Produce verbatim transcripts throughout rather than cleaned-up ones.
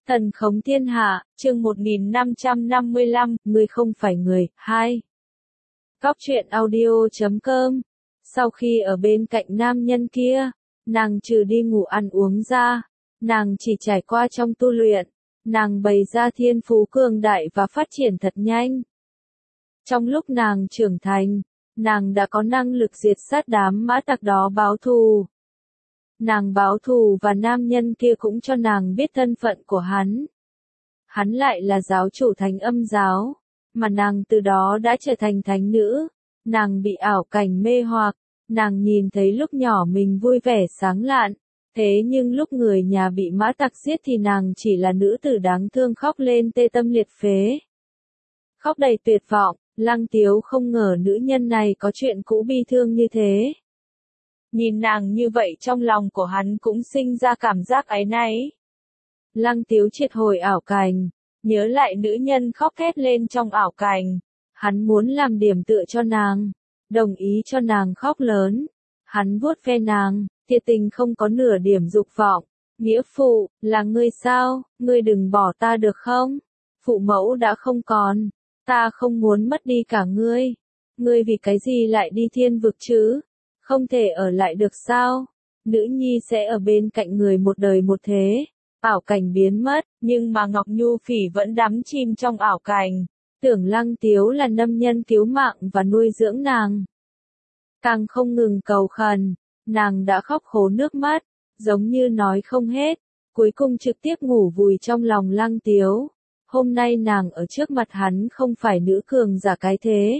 Thần khống thiên hạ, chương một nghìn năm trăm năm mươi lăm, ngươi không phải người, hai. Cóc truyện audio chấm com. Sau khi ở bên cạnh nam nhân kia, nàng trừ đi ngủ ăn uống ra, nàng chỉ trải qua trong tu luyện, nàng bày ra thiên phú cường đại và phát triển thật nhanh. Trong lúc nàng trưởng thành, nàng đã có năng lực diệt sát đám mã tặc đó báo thù. Nàng báo thù và nam nhân kia cũng cho nàng biết thân phận của hắn. Hắn lại là giáo chủ thánh âm giáo, mà nàng từ đó đã trở thành thánh nữ. Nàng bị ảo cảnh mê hoặc, nàng nhìn thấy lúc nhỏ mình vui vẻ sáng lạn, thế nhưng lúc người nhà bị mã tặc giết thì nàng chỉ là nữ tử đáng thương khóc lên tê tâm liệt phế. Khóc đầy tuyệt vọng, Lăng Tiếu không ngờ nữ nhân này có chuyện cũ bi thương như thế. Nhìn nàng như vậy trong lòng của hắn cũng sinh ra cảm giác áy náy. Lăng Tiếu triệt hồi ảo cảnh, nhớ lại nữ nhân khóc thét lên trong ảo cảnh. Hắn muốn làm điểm tựa cho nàng, đồng ý cho nàng khóc lớn. Hắn vuốt ve nàng, thiệt tình không có nửa điểm dục vọng. Nghĩa phụ, là ngươi sao, ngươi đừng bỏ ta được không? Phụ mẫu đã không còn, ta không muốn mất đi cả ngươi. Ngươi vì cái gì lại đi thiên vực chứ? Không thể ở lại được sao? Nữ nhi sẽ ở bên cạnh người một đời một thế. Ảo cảnh biến mất, nhưng mà Ngọc Nhu Phỉ vẫn đắm chìm trong ảo cảnh. Tưởng Lăng Tiếu là nam nhân cứu mạng và nuôi dưỡng nàng. Càng không ngừng cầu khẩn, nàng đã khóc khô nước mắt, giống như nói không hết, cuối cùng trực tiếp ngủ vùi trong lòng Lăng Tiếu. Hôm nay nàng ở trước mặt hắn không phải nữ cường giả cái thế,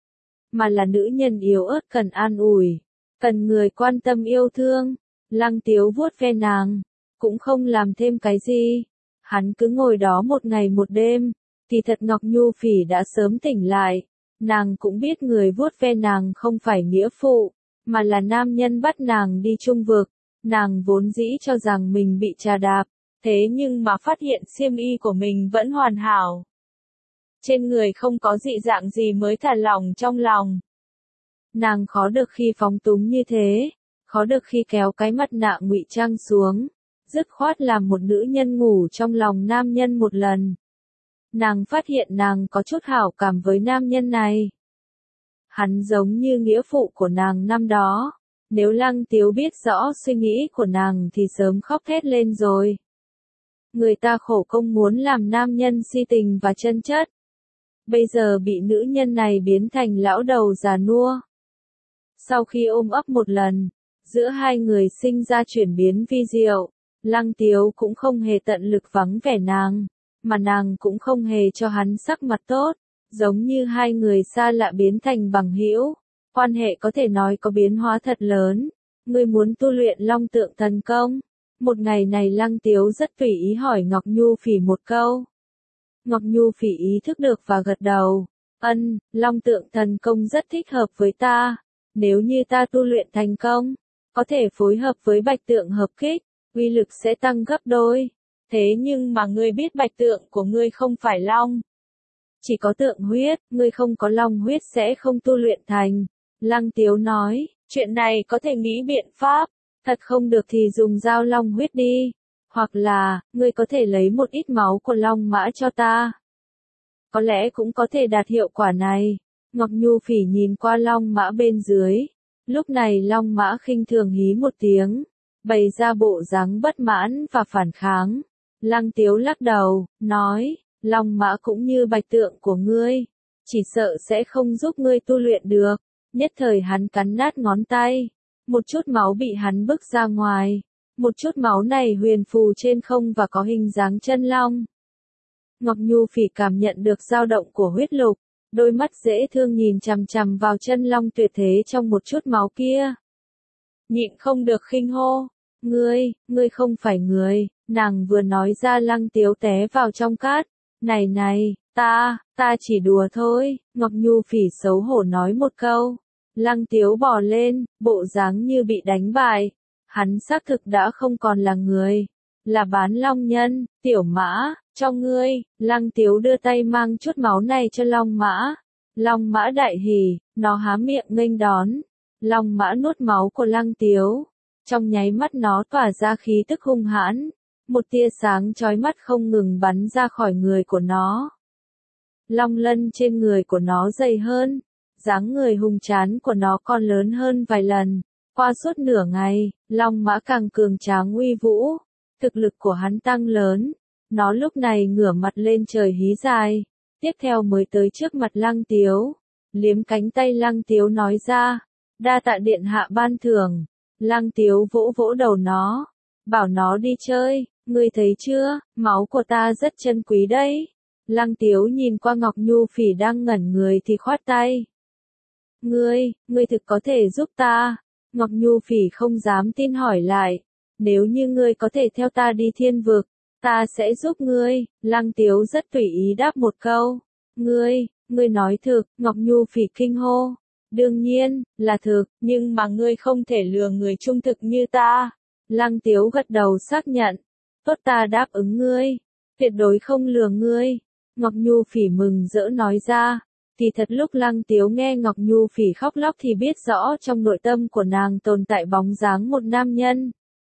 mà là nữ nhân yếu ớt cần an ủi, cần người quan tâm yêu thương. Lăng Tiếu vuốt ve nàng, cũng không làm thêm cái gì. Hắn cứ ngồi đó một ngày một đêm. Thì thật Ngọc Nhu Phỉ đã sớm tỉnh lại, nàng cũng biết người vuốt ve nàng không phải nghĩa phụ, mà là nam nhân bắt nàng đi trung vực. Nàng vốn dĩ cho rằng mình bị trà đạp, thế nhưng mà phát hiện xiêm y của mình vẫn hoàn hảo. Trên người không có dị dạng gì mới thả lỏng trong lòng. Nàng khó được khi phóng túng như thế, khó được khi kéo cái mặt nạ ngụy trang xuống, dứt khoát làm một nữ nhân ngủ trong lòng nam nhân một lần. Nàng phát hiện nàng có chút hảo cảm với nam nhân này. Hắn giống như nghĩa phụ của nàng năm đó. Nếu Lăng Tiếu biết rõ suy nghĩ của nàng thì sớm khóc thét lên rồi. Người ta khổ công muốn làm nam nhân si tình và chân chất. Bây giờ bị nữ nhân này biến thành lão đầu già nua. Sau khi ôm ấp một lần, giữa hai người sinh ra chuyển biến vi diệu. Lăng Tiếu cũng không hề tận lực vắng vẻ nàng, mà nàng cũng không hề cho hắn sắc mặt tốt, giống như hai người xa lạ biến thành bằng hữu, quan hệ có thể nói có biến hóa thật lớn. Ngươi muốn tu luyện Long Tượng Thần Công? Một ngày này Lăng Tiếu rất tùy ý hỏi Ngọc Nhu Phỉ một câu. Ngọc Nhu Phỉ ý thức được và gật đầu. Ân, Long Tượng Thần Công rất thích hợp với ta. Nếu như ta tu luyện thành công, có thể phối hợp với Bạch Tượng hợp kích, uy lực sẽ tăng gấp đôi. Thế nhưng mà ngươi biết bạch tượng của ngươi không phải long. Chỉ có tượng huyết, ngươi không có long huyết sẽ không tu luyện thành. Lăng Tiếu nói, chuyện này có thể nghĩ biện pháp, thật không được thì dùng dao long huyết đi. Hoặc là, ngươi có thể lấy một ít máu của long mã cho ta. Có lẽ cũng có thể đạt hiệu quả này. Ngọc Nhu Phỉ nhìn qua long mã bên dưới. Lúc này long mã khinh thường hí một tiếng, bày ra bộ dáng bất mãn và phản kháng. Lăng Tiếu lắc đầu, nói, long mã cũng như bạch tượng của ngươi, chỉ sợ sẽ không giúp ngươi tu luyện được. Nhất thời hắn cắn nát ngón tay, một chút máu bị hắn bức ra ngoài, một chút máu này huyền phù trên không và có hình dáng chân long. Ngọc Nhu Phỉ cảm nhận được dao động của huyết lục, đôi mắt dễ thương nhìn chằm chằm vào chân long tuyệt thế trong một chút máu kia. Nhịn không được khinh hô, ngươi, ngươi không phải người. Nàng vừa nói ra Lăng Tiếu té vào trong cát. Này này, ta, ta chỉ đùa thôi. Ngọc Nhu Phỉ xấu hổ nói một câu. Lăng Tiếu bò lên, bộ dáng như bị đánh bại. Hắn xác thực đã không còn là người, là bán long nhân. Tiểu mã, cho ngươi. Lăng Tiếu đưa tay mang chút máu này cho long mã. Long mã đại hỉ, nó há miệng nghênh đón. Long mã nuốt máu của Lăng Tiếu. Trong nháy mắt nó tỏa ra khí tức hung hãn. một tia sáng chói mắt không ngừng bắn ra khỏi người của nó. Long lân trên người của nó dày hơn, dáng người hùng tráng của nó còn lớn hơn vài lần. Qua suốt nửa ngày, long mã càng cường tráng uy vũ, thực lực của hắn tăng lớn. Nó lúc này ngửa mặt lên trời hí dài, tiếp theo mới tới trước mặt Lăng Tiếu, liếm cánh tay Lăng Tiếu nói ra, đa tạ điện hạ ban thưởng. Lăng Tiếu vỗ vỗ đầu nó, bảo nó đi chơi, ngươi thấy chưa, máu của ta rất chân quý đấy. Lăng Tiếu nhìn qua Ngọc Nhu Phỉ đang ngẩn người thì khoát tay. Ngươi, ngươi thực có thể giúp ta? Ngọc Nhu Phỉ không dám tin hỏi lại, nếu như ngươi có thể theo ta đi thiên vực, ta sẽ giúp ngươi. Lăng Tiếu rất tùy ý đáp một câu, ngươi, ngươi nói thực. Ngọc Nhu Phỉ kinh hô, đương nhiên, là thực, nhưng mà ngươi không thể lừa người trung thực như ta. Lăng Tiếu gật đầu xác nhận, tốt ta đáp ứng ngươi, tuyệt đối không lừa ngươi. Ngọc Nhu Phỉ mừng rỡ nói ra, thì thật lúc Lăng Tiếu nghe Ngọc Nhu Phỉ khóc lóc thì biết rõ trong nội tâm của nàng tồn tại bóng dáng một nam nhân.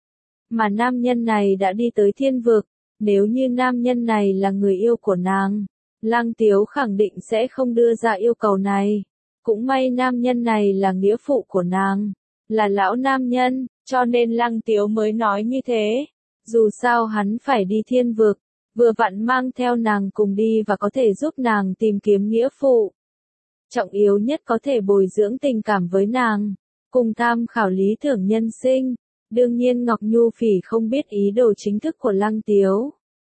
Mà nam nhân này đã đi tới thiên vực, nếu như nam nhân này là người yêu của nàng, Lăng Tiếu khẳng định sẽ không đưa ra yêu cầu này. Cũng may nam nhân này là nghĩa phụ của nàng, là lão nam nhân, cho nên Lăng Tiếu mới nói như thế. Dù sao hắn phải đi thiên vực, vừa vặn mang theo nàng cùng đi và có thể giúp nàng tìm kiếm nghĩa phụ. Trọng yếu nhất có thể bồi dưỡng tình cảm với nàng, cùng tham khảo lý tưởng nhân sinh. Đương nhiên Ngọc Nhu Phỉ không biết ý đồ chính thức của Lăng Tiếu.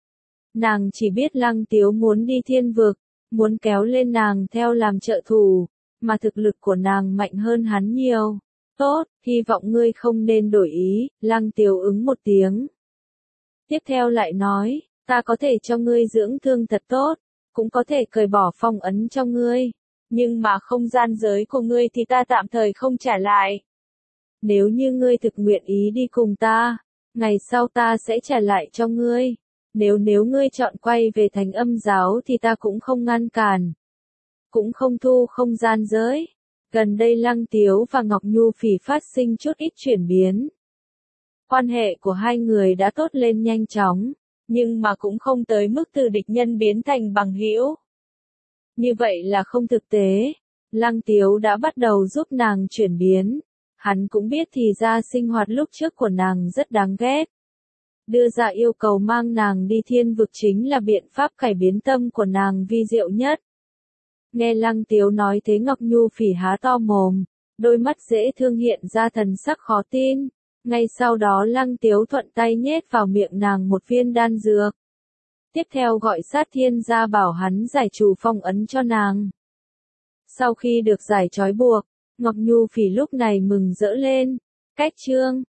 Nàng chỉ biết Lăng Tiếu muốn đi thiên vực, muốn kéo lên nàng theo làm trợ thủ, mà thực lực của nàng mạnh hơn hắn nhiều. Tốt, hy vọng ngươi không nên đổi ý. Lăng Tiếu ứng một tiếng. Tiếp theo lại nói, ta có thể cho ngươi dưỡng thương thật tốt, cũng có thể cởi bỏ phong ấn cho ngươi, nhưng mà không gian giới của ngươi thì ta tạm thời không trả lại. Nếu như ngươi thực nguyện ý đi cùng ta, ngày sau ta sẽ trả lại cho ngươi. Nếu nếu ngươi chọn quay về thành âm giáo thì ta cũng không ngăn cản, cũng không thu không gian giới. Gần đây Lăng Tiếu và Ngọc Nhu Phỉ phát sinh chút ít chuyển biến. Quan hệ của hai người đã tốt lên nhanh chóng, nhưng mà cũng không tới mức từ địch nhân biến thành bằng hữu. Như vậy là không thực tế. Lăng Tiếu đã bắt đầu giúp nàng chuyển biến. Hắn cũng biết thì ra sinh hoạt lúc trước của nàng rất đáng ghét. Đưa ra yêu cầu mang nàng đi thiên vực chính là biện pháp cải biến tâm của nàng vi diệu nhất. Nghe Lăng Tiếu nói thế Ngọc Nhu Phỉ há to mồm, đôi mắt dễ thương hiện ra thần sắc khó tin. Ngay sau đó Lăng Tiếu thuận tay nhét vào miệng nàng một viên đan dược. Tiếp theo gọi sát thiên ra bảo hắn giải trừ phong ấn cho nàng. Sau khi được giải trói buộc, Ngọc Nhu Phỉ lúc này mừng rỡ lên. Cách chương